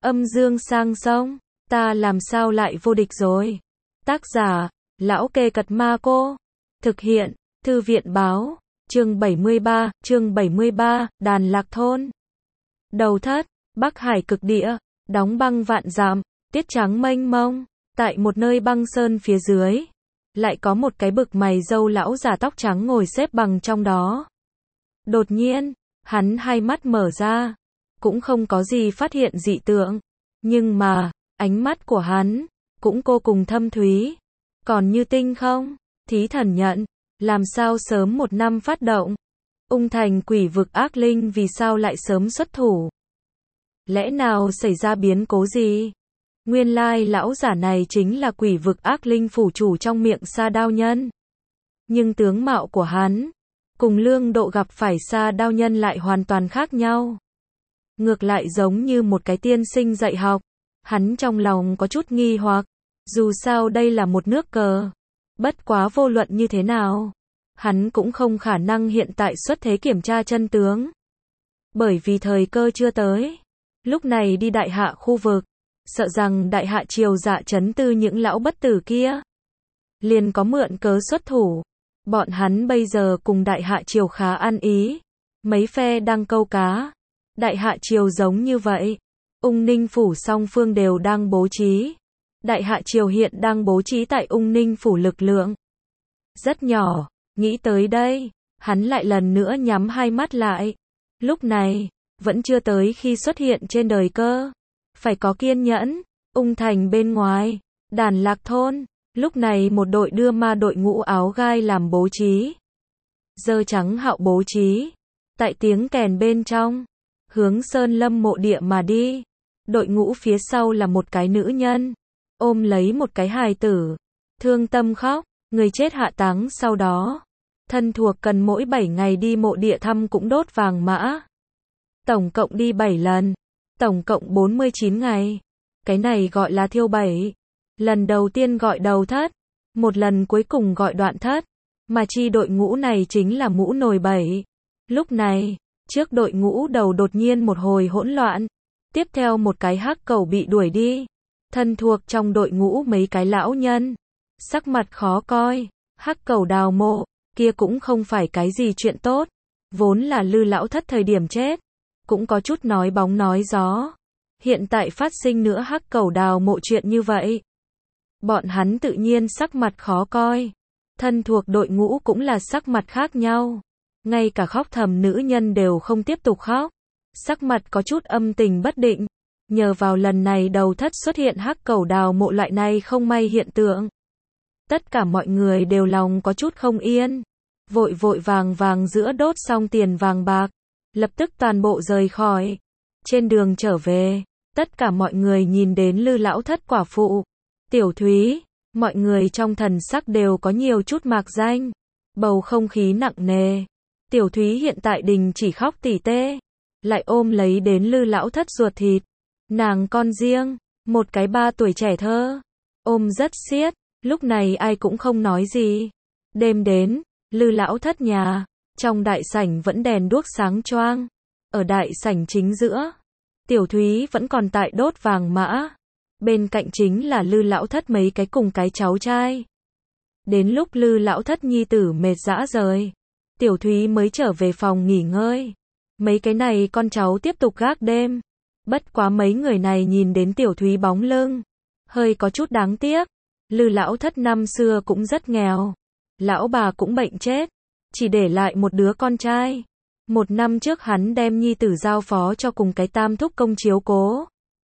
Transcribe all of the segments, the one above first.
Âm dương sang sông, ta làm sao lại vô địch rồi. Tác giả, Lão Kê Cật Ma Cô. Thực hiện, Thư viện Báo. Chương 73, Đàn Lạc Thôn. Đầu thất, Bắc Hải cực địa, đóng băng vạn dặm, tiết trắng mênh mông, tại một nơi băng sơn phía dưới, lại có một cái bực mày râu lão già tóc trắng ngồi xếp bằng trong đó. Đột nhiên, hắn hai mắt mở ra, cũng không có gì phát hiện dị tượng, nhưng mà, ánh mắt của hắn, cũng vô cùng thâm thúy, còn như tinh không, thí thần nhận, làm sao sớm một năm phát động. Ung thành quỷ vực ác linh vì sao lại sớm xuất thủ? Lẽ nào xảy ra biến cố gì? Nguyên lai lão giả này chính là quỷ vực ác linh phủ chủ trong miệng Sa Đao Nhân. Nhưng tướng mạo của hắn, cùng Lương Độ gặp phải Sa Đao Nhân lại hoàn toàn khác nhau. Ngược lại giống như một cái tiên sinh dạy học. Hắn trong lòng có chút nghi hoặc, dù sao đây là một nước cờ. Bất quá vô luận như thế nào, hắn cũng không khả năng hiện tại xuất thế kiểm tra chân tướng. Bởi vì thời cơ chưa tới. Lúc này đi đại hạ khu vực, sợ rằng đại hạ triều dạ trấn tư những lão bất tử kia liền có mượn cớ xuất thủ. Bọn hắn bây giờ cùng đại hạ triều khá ăn ý, mấy phe đang câu cá. Đại hạ triều giống như vậy, Ung Ninh phủ song phương đều đang bố trí. Đại hạ triều hiện đang bố trí tại Ung Ninh phủ lực lượng rất nhỏ. Nghĩ tới đây, hắn lại lần nữa nhắm hai mắt lại. Lúc này, vẫn chưa tới khi xuất hiện trên đời cơ. Phải có kiên nhẫn. Ung thành bên ngoài, Đàn Lạc thôn, lúc này một đội đưa ma đội ngũ áo gai làm bố trí. Dơ trắng hạo bố trí, tại tiếng kèn bên trong, hướng Sơn Lâm mộ địa mà đi. Đội ngũ phía sau là một cái nữ nhân, ôm lấy một cái hài tử, thương tâm khóc. Người chết hạ táng sau đó, thân thuộc cần mỗi 7 ngày đi mộ địa thăm cũng đốt vàng mã. Tổng cộng đi 7 lần, tổng cộng 49 ngày. Cái này gọi là thiêu 7. Lần đầu tiên gọi đầu thất, một lần cuối cùng gọi đoạn thất, mà chi đội ngũ này chính là mũ nồi 7. Lúc này, trước đội ngũ đầu đột nhiên một hồi hỗn loạn, tiếp theo một cái hắc cẩu bị đuổi đi. Thân thuộc trong đội ngũ mấy cái lão nhân, sắc mặt khó coi. Hắc cẩu đào mộ, kia cũng không phải cái gì chuyện tốt. Vốn là Lư lão thất thời điểm chết, cũng có chút nói bóng nói gió. Hiện tại phát sinh nữa hắc cẩu đào mộ chuyện như vậy, bọn hắn tự nhiên sắc mặt khó coi. Thân thuộc đội ngũ cũng là sắc mặt khác nhau. Ngay cả khóc thầm nữ nhân đều không tiếp tục khóc, sắc mặt có chút âm tình bất định. Nhờ vào lần này đầu thất xuất hiện hắc cẩu đào mộ loại này không may hiện tượng, tất cả mọi người đều lòng có chút không yên. Vội vội vàng vàng giữa đốt xong tiền vàng bạc, lập tức toàn bộ rời khỏi. Trên đường trở về, tất cả mọi người nhìn đến Lư lão thất quả phụ Tiểu Thúy, mọi người trong thần sắc đều có nhiều chút mạc danh. Bầu không khí nặng nề. Tiểu Thúy hiện tại đình chỉ khóc tỉ tê, lại ôm lấy đến Lư lão thất ruột thịt, nàng con riêng, một cái 3 tuổi trẻ thơ, ôm rất siết. Lúc này ai cũng không nói gì. Đêm đến, Lư lão thất nhà, trong đại sảnh vẫn đèn đuốc sáng choang. Ở đại sảnh chính giữa, Tiểu Thúy vẫn còn tại đốt vàng mã. Bên cạnh chính là Lư lão thất mấy cái cùng cái cháu trai. Đến lúc Lư lão thất nhi tử mệt rã rời, Tiểu Thúy mới trở về phòng nghỉ ngơi. Mấy cái này con cháu tiếp tục gác đêm. Bất quá mấy người này nhìn đến Tiểu Thúy bóng lưng, hơi có chút đáng tiếc. Lư lão thất năm xưa cũng rất nghèo, lão bà cũng bệnh chết, chỉ để lại một đứa con trai. 1 năm trước hắn đem nhi tử giao phó cho cùng cái tam thúc công chiếu cố.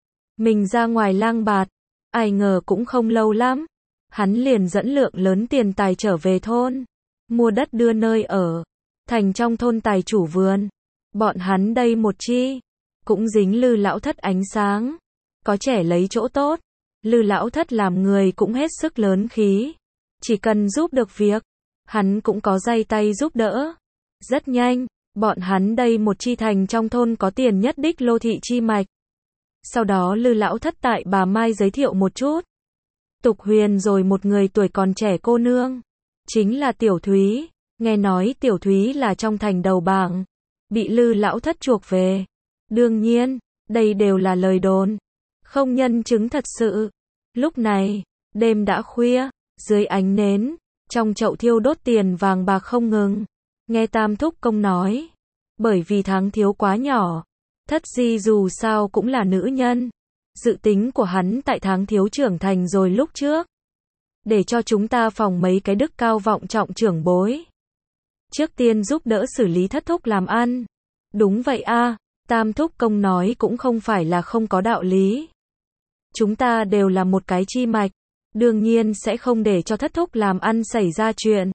Mình ra ngoài lang bạt, ai ngờ cũng không lâu lắm, hắn liền dẫn lượng lớn tiền tài trở về thôn, mua đất đưa nơi ở, thành trong thôn tài chủ vườn. Bọn hắn đây một chi, cũng dính Lư lão thất ánh sáng, có trẻ lấy chỗ tốt. Lư lão thất làm người cũng hết sức lớn khí, chỉ cần giúp được việc, hắn cũng có day tay giúp đỡ. Rất nhanh, bọn hắn đây một chi thành trong thôn có tiền nhất đích lô thị chi mạch. Sau đó Lư lão thất tại bà Mai giới thiệu một chút. Tục huyền rồi một người tuổi còn trẻ cô nương, chính là Tiểu Thúy. Nghe nói Tiểu Thúy là trong thành đầu bảng, bị Lư lão thất chuộc về. Đương nhiên, đây đều là lời đồn. không nhân chứng thật sự. Lúc này, đêm đã khuya, dưới ánh nến, trong chậu thiêu đốt tiền vàng bạc không ngừng. Nghe Tam Thúc Công nói, bởi vì tháng thiếu quá nhỏ, Thất Di dù sao cũng là nữ nhân. Dự tính của hắn tại tháng thiếu trưởng thành rồi lúc trước. Để cho chúng ta phòng mấy cái đức cao vọng trọng trưởng bối. Trước tiên giúp đỡ xử lý Thất Thúc làm ăn. Đúng vậy a, Tam Thúc Công nói cũng không phải là không có đạo lý. Chúng ta đều là một cái chi mạch, đương nhiên sẽ không để cho Thất Thúc làm ăn xảy ra chuyện.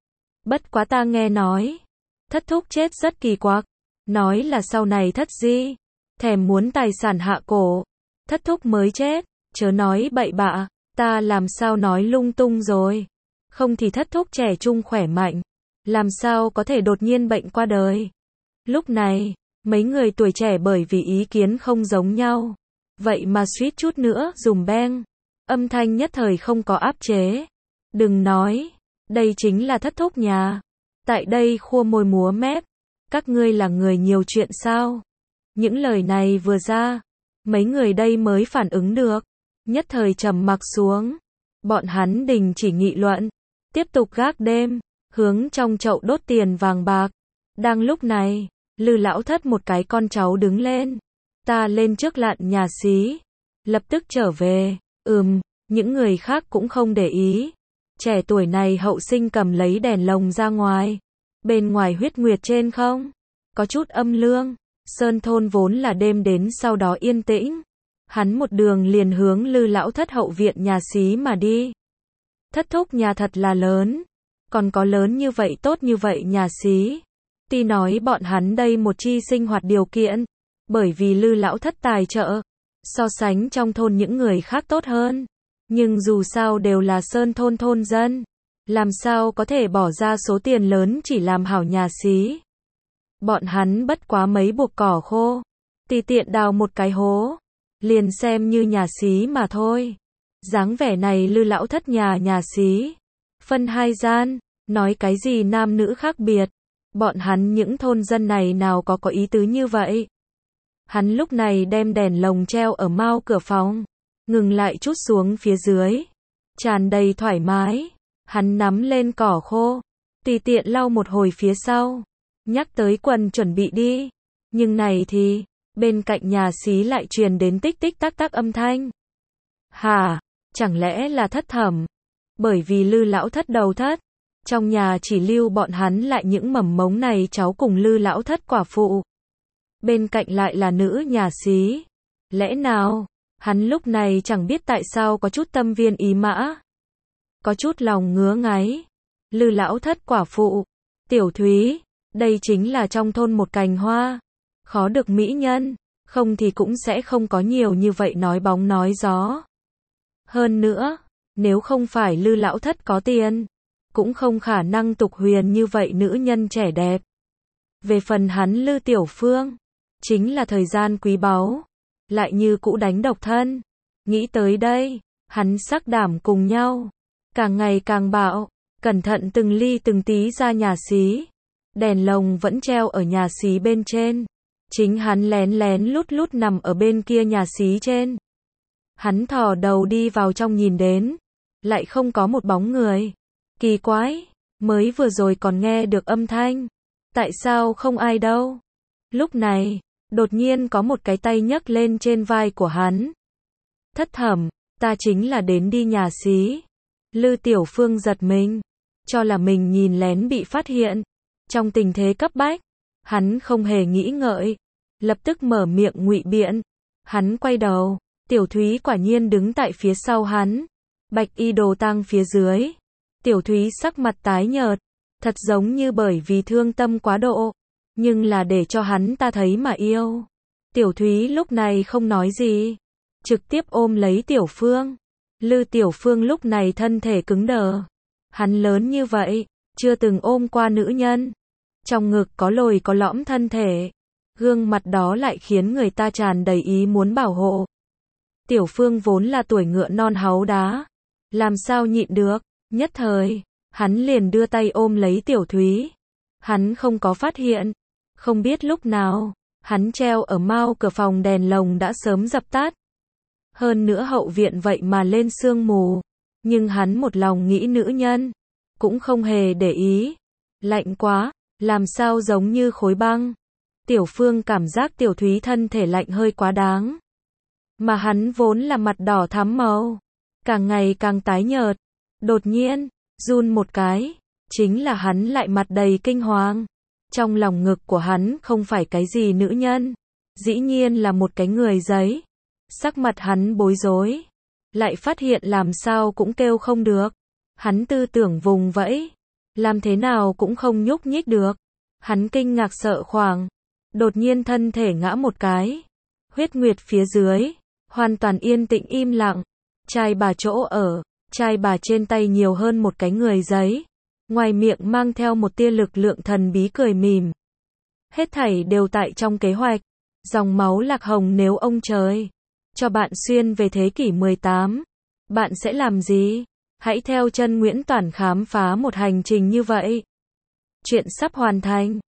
Bất quá ta nghe nói, Thất Thúc chết rất kỳ quặc, nói là sau này Thất Di thèm muốn tài sản hạ cổ, Thất Thúc mới chết, chớ nói bậy bạ, ta làm sao nói lung tung rồi. Không thì Thất Thúc trẻ trung khỏe mạnh, làm sao có thể đột nhiên bệnh qua đời. Lúc này, mấy người tuổi trẻ bởi vì ý kiến không giống nhau, vậy mà suýt chút nữa dùm beng. Âm thanh nhất thời không có áp chế. Đừng nói, đây chính là Thất Thúc nhà. Tại đây khua môi múa mép, các ngươi là người nhiều chuyện sao? Những lời này vừa ra, mấy người đây mới phản ứng được, nhất thời trầm mặc xuống. Bọn hắn đình chỉ nghị luận, tiếp tục gác đêm, hướng trong chậu đốt tiền vàng bạc. Đang lúc này, Lư lão thất một cái con cháu đứng lên. Ta lên trước lạn nhà xí, lập tức trở về. Những người khác cũng không để ý. Trẻ tuổi này hậu sinh cầm lấy đèn lồng ra ngoài. Bên ngoài huyết nguyệt trên không có chút âm lương. Sơn thôn vốn là đêm đến sau đó yên tĩnh. Hắn một đường liền hướng Lư lão thất hậu viện nhà xí mà đi. Thất thúc nhà thật là lớn, còn có lớn như vậy tốt như vậy nhà xí. Tuy nói bọn hắn đây một chi sinh hoạt điều kiện, bởi vì Lư lão thất tài trợ, so sánh trong thôn những người khác tốt hơn. Nhưng dù sao đều là sơn thôn thôn dân, làm sao có thể bỏ ra số tiền lớn chỉ làm hảo nhà xí. Bọn hắn bất quá mấy buộc cỏ khô, tùy tiện đào một cái hố, liền xem như nhà xí mà thôi. Dáng vẻ này Lư lão thất nhà xí, phân hai gian, nói cái gì nam nữ khác biệt. Bọn hắn những thôn dân này nào có ý tứ như vậy. Hắn lúc này đem đèn lồng treo ở mao cửa phòng, ngừng lại chút xuống phía dưới, tràn đầy thoải mái. Hắn nắm lên cỏ khô, tùy tiện lau một hồi phía sau, nhắc tới quần chuẩn bị đi. Nhưng này thì, bên cạnh nhà xí lại truyền đến tích tích tắc tắc âm thanh. Hả, chẳng lẽ là Thất Thẩm? Bởi vì Lư lão thất đầu thất, trong nhà chỉ lưu bọn hắn lại những mầm mống này cháu cùng Lư lão thất quả phụ. Bên cạnh lại là nữ nhà xí. Lẽ nào, hắn lúc này chẳng biết tại sao có chút tâm viên ý mã. Có chút lòng ngứa ngáy. Lư lão thất quả phụ, Tiểu Thúy, đây chính là trong thôn một cành hoa. Khó được mỹ nhân, không thì cũng sẽ không có nhiều như vậy nói bóng nói gió. Hơn nữa, nếu không phải Lư lão thất có tiền, cũng không khả năng tục huyền như vậy nữ nhân trẻ đẹp. Về phần hắn Lư Tiểu Phương, chính là thời gian quý báu, lại như cũ đánh độc thân. Nghĩ tới đây, hắn sắc đảm cùng nhau, càng ngày càng bạo, cẩn thận từng ly từng tí ra nhà xí. Đèn lồng vẫn treo ở nhà xí bên trên, chính hắn lén lén lút lút nằm ở bên kia nhà xí trên. Hắn thò đầu đi vào trong nhìn đến, lại không có một bóng người. Kỳ quái, mới vừa rồi còn nghe được âm thanh, tại sao không ai đâu? Lúc này, đột nhiên có một cái tay nhấc lên trên vai của hắn. Thất Thẩm, ta chính là đến đi nhà xí. Lư Tiểu Phương giật mình, cho là mình nhìn lén bị phát hiện. Trong tình thế cấp bách, hắn không hề nghĩ ngợi, lập tức mở miệng ngụy biện. Hắn quay đầu, Tiểu Thúy quả nhiên đứng tại phía sau hắn, bạch y đồ tang phía dưới. Tiểu Thúy sắc mặt tái nhợt, thật giống như bởi vì thương tâm quá độ, nhưng là để cho hắn ta thấy mà yêu. Tiểu Thúy lúc này không nói gì, trực tiếp ôm lấy Tiểu Phương. Lư Tiểu Phương lúc này thân thể cứng đờ. Hắn lớn như vậy, chưa từng ôm qua nữ nhân. Trong ngực có lồi có lõm thân thể, gương mặt đó lại khiến người ta tràn đầy ý muốn bảo hộ. Tiểu Phương vốn là tuổi ngựa non háu đá, làm sao nhịn được, nhất thời, hắn liền đưa tay ôm lấy Tiểu Thúy. Hắn không có phát hiện, không biết lúc nào, hắn treo ở mao cửa phòng đèn lồng đã sớm dập tắt. Hơn nữa hậu viện vậy mà lên sương mù. Nhưng hắn một lòng nghĩ nữ nhân, cũng không hề để ý. Lạnh quá, làm sao giống như khối băng. Tiểu Phương cảm giác Tiểu Thúy thân thể lạnh hơi quá đáng. Mà hắn vốn là mặt đỏ thắm màu, càng ngày càng tái nhợt. Đột nhiên, run một cái, chính là hắn lại mặt đầy kinh hoàng. Trong lòng ngực của hắn không phải cái gì nữ nhân, dĩ nhiên là một cái người giấy. Sắc mặt hắn bối rối, lại phát hiện làm sao cũng kêu không được. Hắn tư tưởng vùng vẫy, làm thế nào cũng không nhúc nhích được. Hắn kinh ngạc sợ khoàng, đột nhiên thân thể ngã một cái. Huyết nguyệt phía dưới, hoàn toàn yên tĩnh im lặng. Trai bà chỗ ở, trai bà trên tay nhiều hơn một cái người giấy. Ngoài miệng mang theo một tia lực lượng thần bí cười mỉm. Hết thảy đều tại trong kế hoạch. Dòng máu Lạc Hồng nếu ông trời cho bạn xuyên về thế kỷ 18, bạn sẽ làm gì? Hãy theo chân Nguyễn Toản khám phá một hành trình như vậy. Chuyện sắp hoàn thành.